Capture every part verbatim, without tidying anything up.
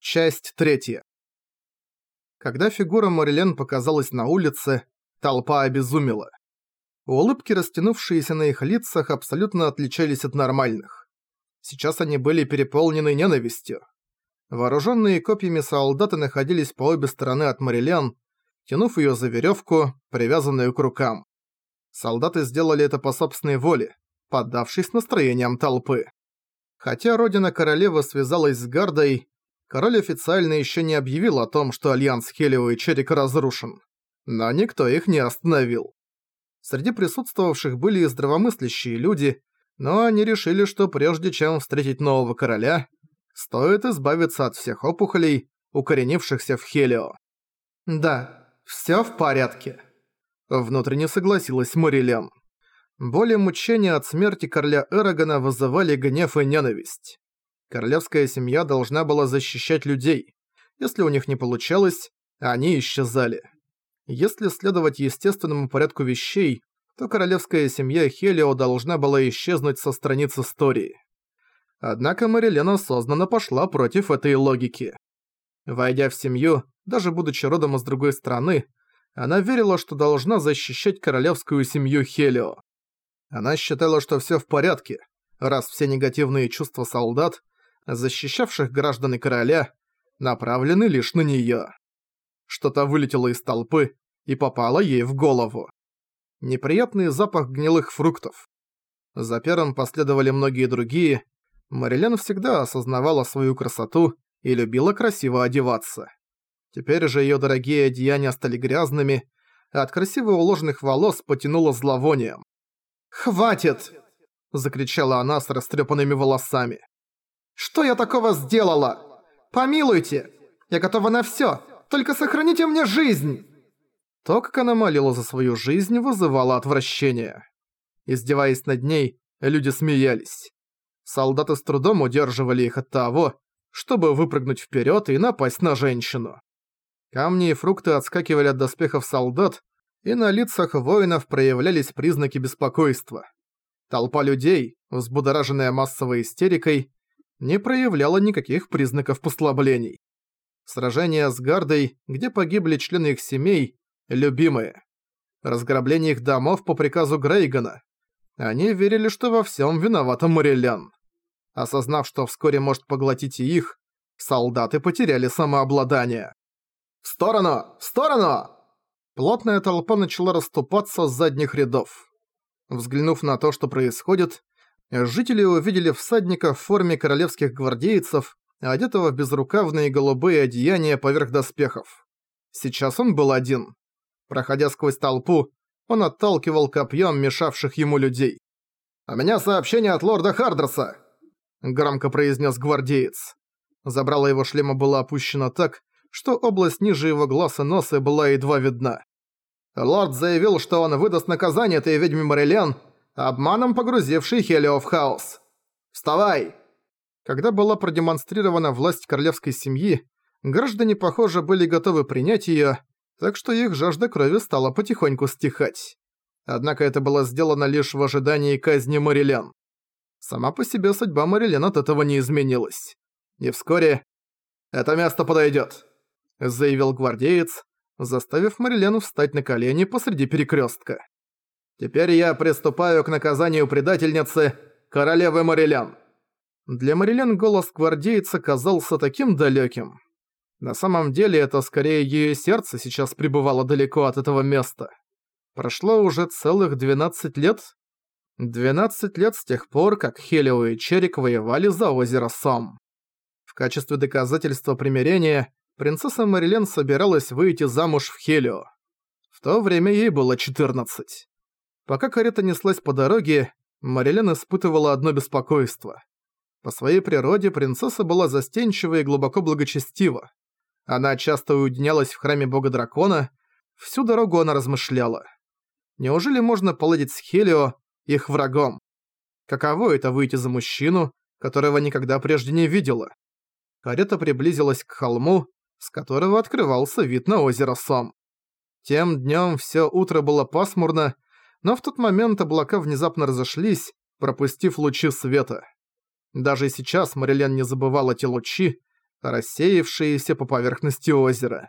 Часть третья. Когда фигура Морилен показалась на улице, толпа обезумела. Улыбки, растянувшиеся на их лицах, абсолютно отличались от нормальных. Сейчас они были переполнены ненавистью. Вооруженные копьями солдаты находились по обе стороны от Морилен, тянув ее за веревку, привязанную к рукам. Солдаты сделали это по собственной воле, поддавшись настроениям толпы. Хотя родина королевы связалась с Гардой, король официально еще не объявил о том, что альянс Хелио и Черика разрушен. Но никто их не остановил. Среди присутствовавших были и здравомыслящие люди, но они решили, что прежде чем встретить нового короля, стоит избавиться от всех опухолей, укоренившихся в Хелио. «Да, всё в порядке», — внутренне согласилась Морилен. Боли и мучения от смерти короля Эрагона вызывали гнев и ненависть. Королевская семья должна была защищать людей. Если у них не получалось, они исчезали. Если следовать естественному порядку вещей, то королевская семья Хелио должна была исчезнуть со страниц истории. Однако Морилен осознанно пошла против этой логики. Войдя в семью, даже будучи родом из другой страны, она верила, что должна защищать королевскую семью Хелио. Она считала, что всё в порядке, раз все негативные чувства солдат, защищавших граждан и короля, направлены лишь на неё. Что-то вылетело из толпы и попало ей в голову. Неприятный запах гнилых фруктов. За первым последовали многие другие. Морилен всегда осознавала свою красоту и любила красиво одеваться. Теперь же её дорогие одеяния стали грязными, а от красиво уложенных волос потянуло зловонием. «Хватит!» – закричала она с растрепанными волосами. «Что я такого сделала? Помилуйте! Я готова на всё! Только сохраните мне жизнь!» То, как она молила за свою жизнь, вызывало отвращение. Издеваясь над ней, люди смеялись. Солдаты с трудом удерживали их от того, чтобы выпрыгнуть вперёд и напасть на женщину. Камни и фрукты отскакивали от доспехов солдат, и на лицах воинов проявлялись признаки беспокойства. Толпа людей, взбудораженная массовой истерикой, не проявляла никаких признаков послаблений. Сражения с Гардой, где погибли члены их семей, любимые. Разграбление их домов по приказу Грейгана. Они верили, что во всем виновата Морилен. Осознав, что вскоре может поглотить и их, солдаты потеряли самообладание. «В сторону! В сторону!» Плотная толпа начала расступаться с задних рядов. Взглянув на то, что происходит, жители увидели всадника в форме королевских гвардейцев, одетого в безрукавные голубые одеяния поверх доспехов. Сейчас он был один. Проходя сквозь толпу, он отталкивал копьем мешавших ему людей. «У меня сообщение от лорда Хардерса!» – громко произнес гвардеец. Забрало его шлема было опущено так, что область ниже его глаз и носа была едва видна. Лорд заявил, что он выдаст наказание этой ведьме Морилен, обманом погрузившей Хелио в хаос. «Вставай!» Когда была продемонстрирована власть королевской семьи, граждане, похоже, были готовы принять её, так что их жажда крови стала потихоньку стихать. Однако это было сделано лишь в ожидании казни Морилен. Сама по себе судьба Морилен от этого не изменилась. И вскоре «Это место подойдёт», — заявил гвардеец, заставив Морилен встать на колени посреди перекрёстка. «Теперь я приступаю к наказанию предательницы, королевы Морилен». Для Морилен голос гвардейца казался таким далёким. На самом деле это скорее её сердце сейчас пребывало далеко от этого места. Прошло уже целых двенадцать лет. двенадцать лет с тех пор, как Хелио и Черик воевали за озеро Сом. В качестве доказательства примирения принцесса Морилен собиралась выйти замуж в Хелио. В то время ей было четырнадцать. Пока карета неслась по дороге, Морилен испытывала одно беспокойство. По своей природе принцесса была застенчива и глубоко благочестива. Она часто уединялась в храме бога-дракона, всю дорогу она размышляла. Неужели можно поладить с Хелио, их врагом? Каково это выйти за мужчину, которого никогда прежде не видела? Карета приблизилась к холму, с которого открывался вид на озеро Сом. Тем днём всё утро было пасмурно, но в тот момент облака внезапно разошлись, пропустив лучи света. Даже сейчас Морилен не забывала те лучи, рассеявшиеся по поверхности озера.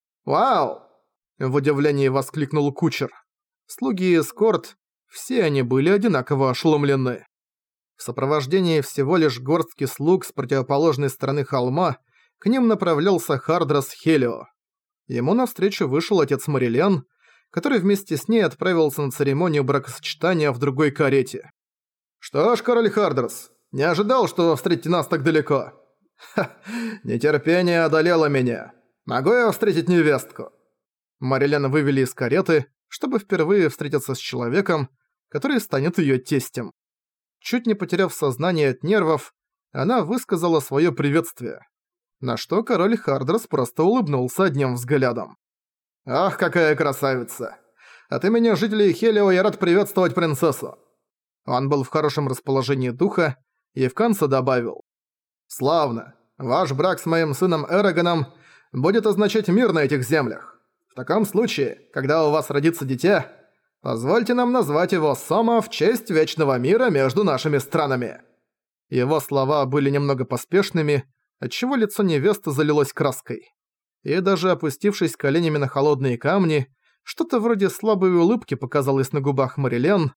«Вау!» – в удивлении воскликнул кучер. Слуги и эскорт, все они были одинаково ошеломлены. В сопровождении всего лишь горстки слуг с противоположной стороны холма к ним направлялся Хардрас Хелио. Ему навстречу вышел отец Марилен, который вместе с ней отправился на церемонию бракосочетания в другой карете. «Что ж, король Хардрас, не ожидал, что вы встретите нас так далеко. Ха, нетерпение одолело меня. Могу я встретить невестку?» Марилен вывели из кареты, чтобы впервые встретиться с человеком, который станет её тестем. Чуть не потеряв сознание от нервов, она высказала своё приветствие, на что король Хардрас просто улыбнулся одним взглядом. «Ах, какая красавица! От имени жителей Хелио я рад приветствовать принцессу!» Он был в хорошем расположении духа и в конце добавил: «Славно! Ваш брак с моим сыном Эрагоном будет означать мир на этих землях. В таком случае, когда у вас родится дитя, позвольте нам назвать его Сома в честь вечного мира между нашими странами». Его слова были немного поспешными, отчего лицо невесты залилось краской. И даже опустившись коленями на холодные камни, что-то вроде слабой улыбки показалось на губах Марилен.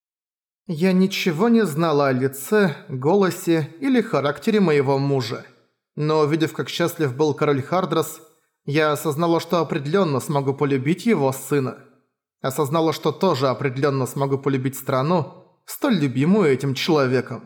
«Я ничего не знала о лице, голосе или характере моего мужа. Но увидев, как счастлив был король Хардрас, я осознала, что определенно смогу полюбить его сына. Осознала, что тоже определенно смогу полюбить страну, столь любимую этим человеком».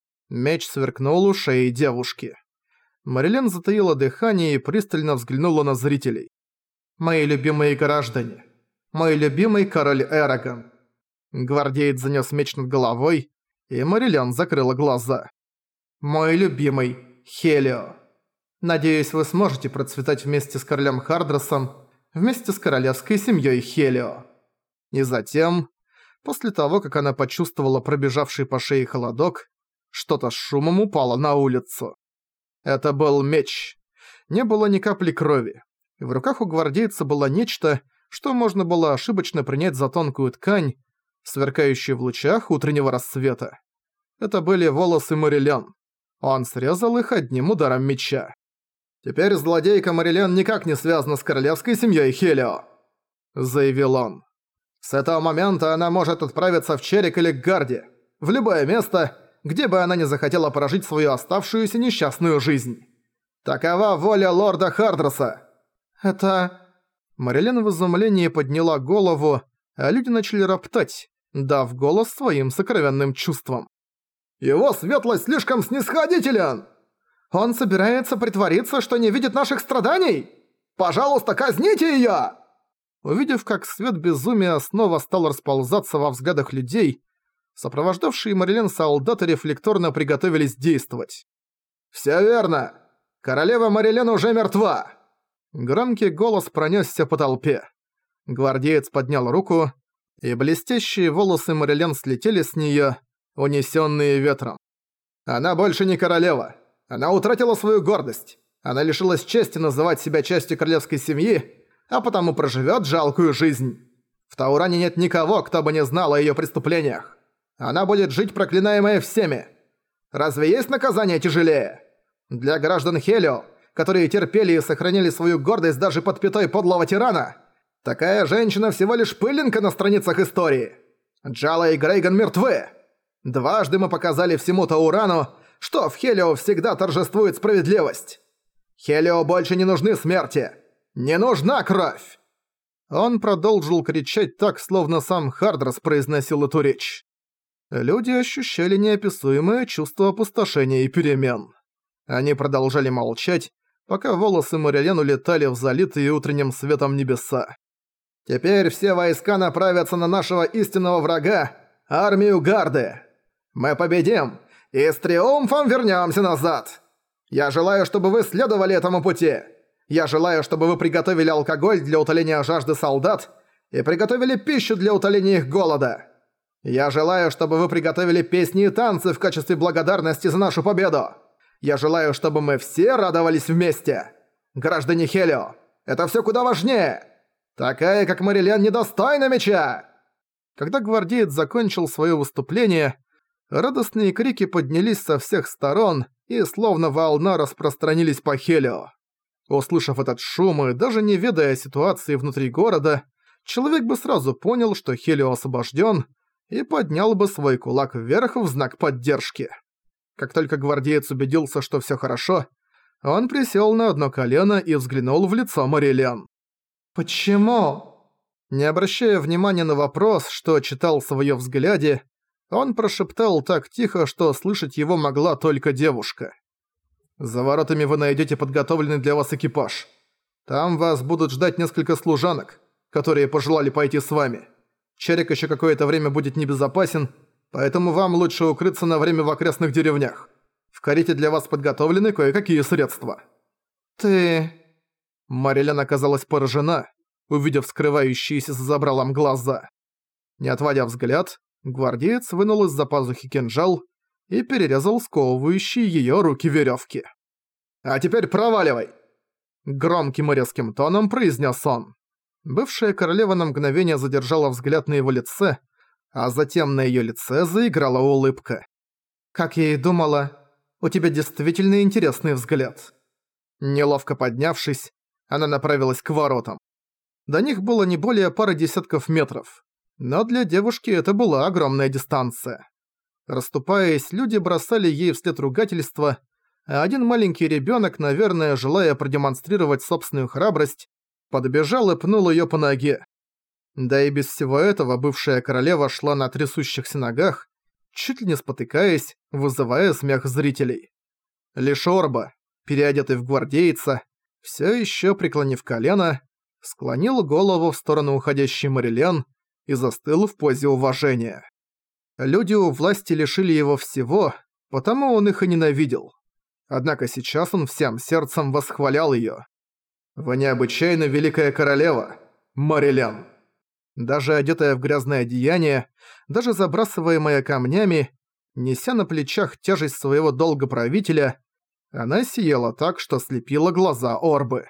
Меч сверкнул у шеи девушки. Марилен затаила дыхание и пристально взглянула на зрителей. «Мои любимые граждане, мой любимый король Эрагон». Гвардеец занёс меч над головой, и Марилен закрыла глаза. «Мой любимый Хелио. Надеюсь, вы сможете процветать вместе с королем Хардрасом, вместе с королевской семьей Хелио». И затем, после того, как она почувствовала пробежавший по шее холодок, что-то с шумом упало на улицу. Это был меч. Не было ни капли крови. В руках у гвардейца было нечто, что можно было ошибочно принять за тонкую ткань, сверкающую в лучах утреннего рассвета. Это были волосы Марилен. Он срезал их одним ударом меча. «Теперь злодейка Марилен никак не связана с королевской семьей Хелио», — заявил он. «С этого момента она может отправиться в Черик или к Гарде, в любое место, где бы она ни захотела прожить свою оставшуюся несчастную жизнь. Такова воля лорда Хардраса». «Это...» Марилен в изумлении подняла голову, а люди начали роптать, дав голос своим сокровенным чувствам. «Его светлость слишком снисходителен! Он собирается притвориться, что не видит наших страданий? Пожалуйста, казните её!» Увидев, как свет безумия снова стал расползаться во взглядах людей, сопровождавшие Марилен солдаты рефлекторно приготовились действовать. «Всё верно! Королева Марилен уже мертва!» Громкий голос пронёсся по толпе. Гвардеец поднял руку, и блестящие волосы Марилен слетели с неё, унесённые ветром. «Она больше не королева. Она утратила свою гордость. Она лишилась чести называть себя частью королевской семьи, а потому проживёт жалкую жизнь. В Тауране нет никого, кто бы не знал о её преступлениях. Она будет жить, проклинаемая всеми. Разве есть наказание тяжелее? Для граждан Хелио, которые терпели и сохранили свою гордость даже под пятой подлого тирана, такая женщина всего лишь пылинка на страницах истории. Джала и Грейган мертвы. Дважды мы показали всему Таурану, что в Хелио всегда торжествует справедливость. Хелио больше не нужны смерти. Не нужна кровь!» Он продолжил кричать так, словно сам Хардрас произносил эту речь. Люди ощущали неописуемое чувство опустошения и перемен. Они продолжали молчать, пока волосы Марилен улетали в залитые утренним светом небеса. «Теперь все войска направятся на нашего истинного врага, армию Гарды. Мы победим и с триумфом вернемся назад. Я желаю, чтобы вы следовали этому пути. Я желаю, чтобы вы приготовили алкоголь для утоления жажды солдат и приготовили пищу для утоления их голода. Я желаю, чтобы вы приготовили песни и танцы в качестве благодарности за нашу победу. Я желаю, чтобы мы все радовались вместе. Граждане Хелио, это все куда важнее. Такая, как Марилен, недостойна меча!» Когда гвардеец закончил свое выступление, радостные крики поднялись со всех сторон, и словно волна распространились по Хелио. Услышав этот шум и даже не ведая ситуации внутри города, человек бы сразу понял, что Хелио освобожден, и поднял бы свой кулак вверх в знак поддержки. Как только гвардеец убедился, что все хорошо, он присел на одно колено и взглянул в лицо Марилен. «Почему?» Не обращая внимания на вопрос, что читался в её взгляде, он прошептал так тихо, что слышать его могла только девушка. «За воротами вы найдете подготовленный для вас экипаж. Там вас будут ждать несколько служанок, которые пожелали пойти с вами. Черик еще какое-то время будет небезопасен, поэтому вам лучше укрыться на время в окрестных деревнях. В карете для вас подготовлены кое-какие средства». «Ты...» Марилен оказалась поражена, увидев скрывающиеся за забралом глаза. Не отводя взгляд, гвардеец вынул из-за пазухи кинжал и перерезал сковывающие её руки верёвки. «А теперь проваливай!» Громким и резким тоном произнес он. Бывшая королева на мгновение задержала взгляд на его лице, а затем на её лице заиграла улыбка. «Как я и думала, у тебя действительно интересный взгляд». Неловко поднявшись, она направилась к воротам. До них было не более пары десятков метров, но для девушки это была огромная дистанция. Расступаясь, люди бросали ей вслед ругательства, а один маленький ребёнок, наверное, желая продемонстрировать собственную храбрость, подбежал и пнул её по ноге. Да и без всего этого бывшая королева шла на трясущихся ногах, чуть ли не спотыкаясь, вызывая смех зрителей. Лишь Орба, переодетый в гвардейца, всё ещё преклонив колено, склонил голову в сторону уходящей Марилен и застыл в позе уважения. Люди у власти лишили его всего, потому он их и ненавидел. Однако сейчас он всем сердцем восхвалял её. «Вы необычайно великая королева, Марилен». Даже одетая в грязное одеяние, даже забрасываемая камнями, неся на плечах тяжесть своего долга правителя, она сияла так, что слепила глаза Орбы.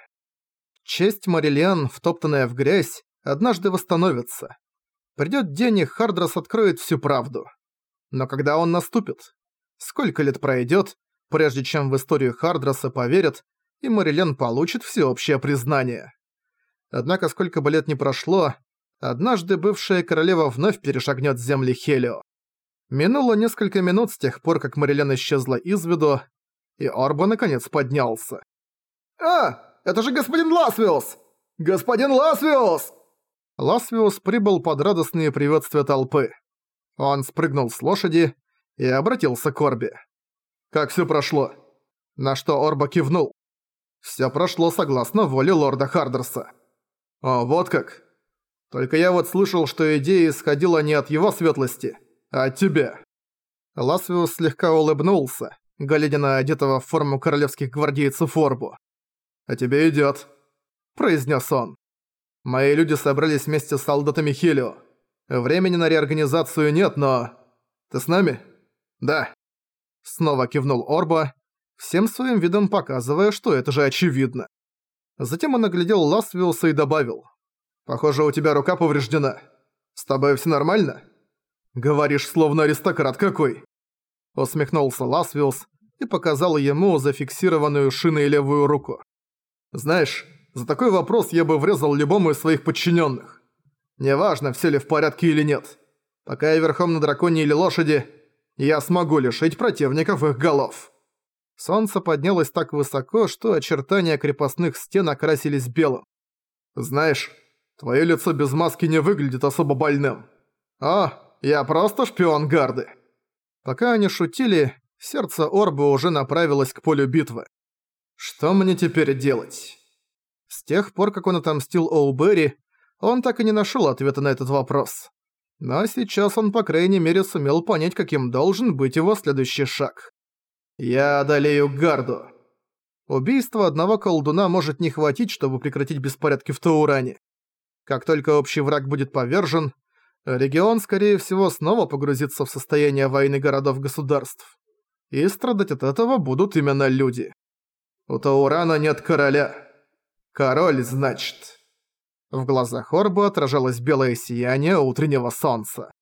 Честь Марилен, втоптанная в грязь, однажды восстановится. Придёт день, и Хардрас откроет всю правду. Но когда он наступит? Сколько лет пройдёт, прежде чем в историю Хардраса поверят, и Марилен получит всеобщее признание? Однако сколько бы лет ни прошло, однажды бывшая королева вновь перешагнёт земли Хелио. Минуло несколько минут с тех пор, как Марилен исчезла из виду, и Орба наконец поднялся. «А, это же господин Ласвиус! Господин Ласвиус!» Ласвиус прибыл под радостные приветствия толпы. Он спрыгнул с лошади и обратился к Орбе. «Как всё прошло?» На что Орба кивнул. «Всё прошло согласно воле лорда Хардраса». «О, вот как. Только я вот слышал, что идея исходила не от его светлости, а от тебя». Ласвиус слегка улыбнулся, глядя на одетого в форму королевских гвардейцев Орбу. «А тебе идёт», — произнес он. «Мои люди собрались вместе с солдатами Хелио. Времени на реорганизацию нет, но... Ты с нами?» «Да». Снова кивнул Орба, всем своим видом показывая, что это же очевидно. Затем он оглядел Ласвиуса и добавил. «Похоже, у тебя рука повреждена. С тобой всё нормально?» «Говоришь, словно аристократ какой!» Усмехнулся Ласвиус и показал ему зафиксированную шиной левую руку. «Знаешь, за такой вопрос я бы врезал любому из своих подчиненных. Неважно, все ли в порядке или нет. Пока я верхом на драконе или лошади, я смогу лишить противников их голов». Солнце поднялось так высоко, что очертания крепостных стен окрасились белым. «Знаешь, твое лицо без маски не выглядит особо больным. О, я просто шпион гарды». Пока они шутили, сердце Орбы уже направилось к полю битвы. Что мне теперь делать? С тех пор, как он отомстил Оубери, он так и не нашел ответа на этот вопрос. Но сейчас он, по крайней мере, сумел понять, каким должен быть его следующий шаг. «Я одолею Гарду». Убийство одного колдуна может не хватить, чтобы прекратить беспорядки в Тауране. Как только общий враг будет повержен, регион, скорее всего, снова погрузится в состояние войны городов-государств. И страдать от этого будут именно люди. У Таурана нет короля. Король, значит. В глазах Орбы отражалось белое сияние утреннего солнца.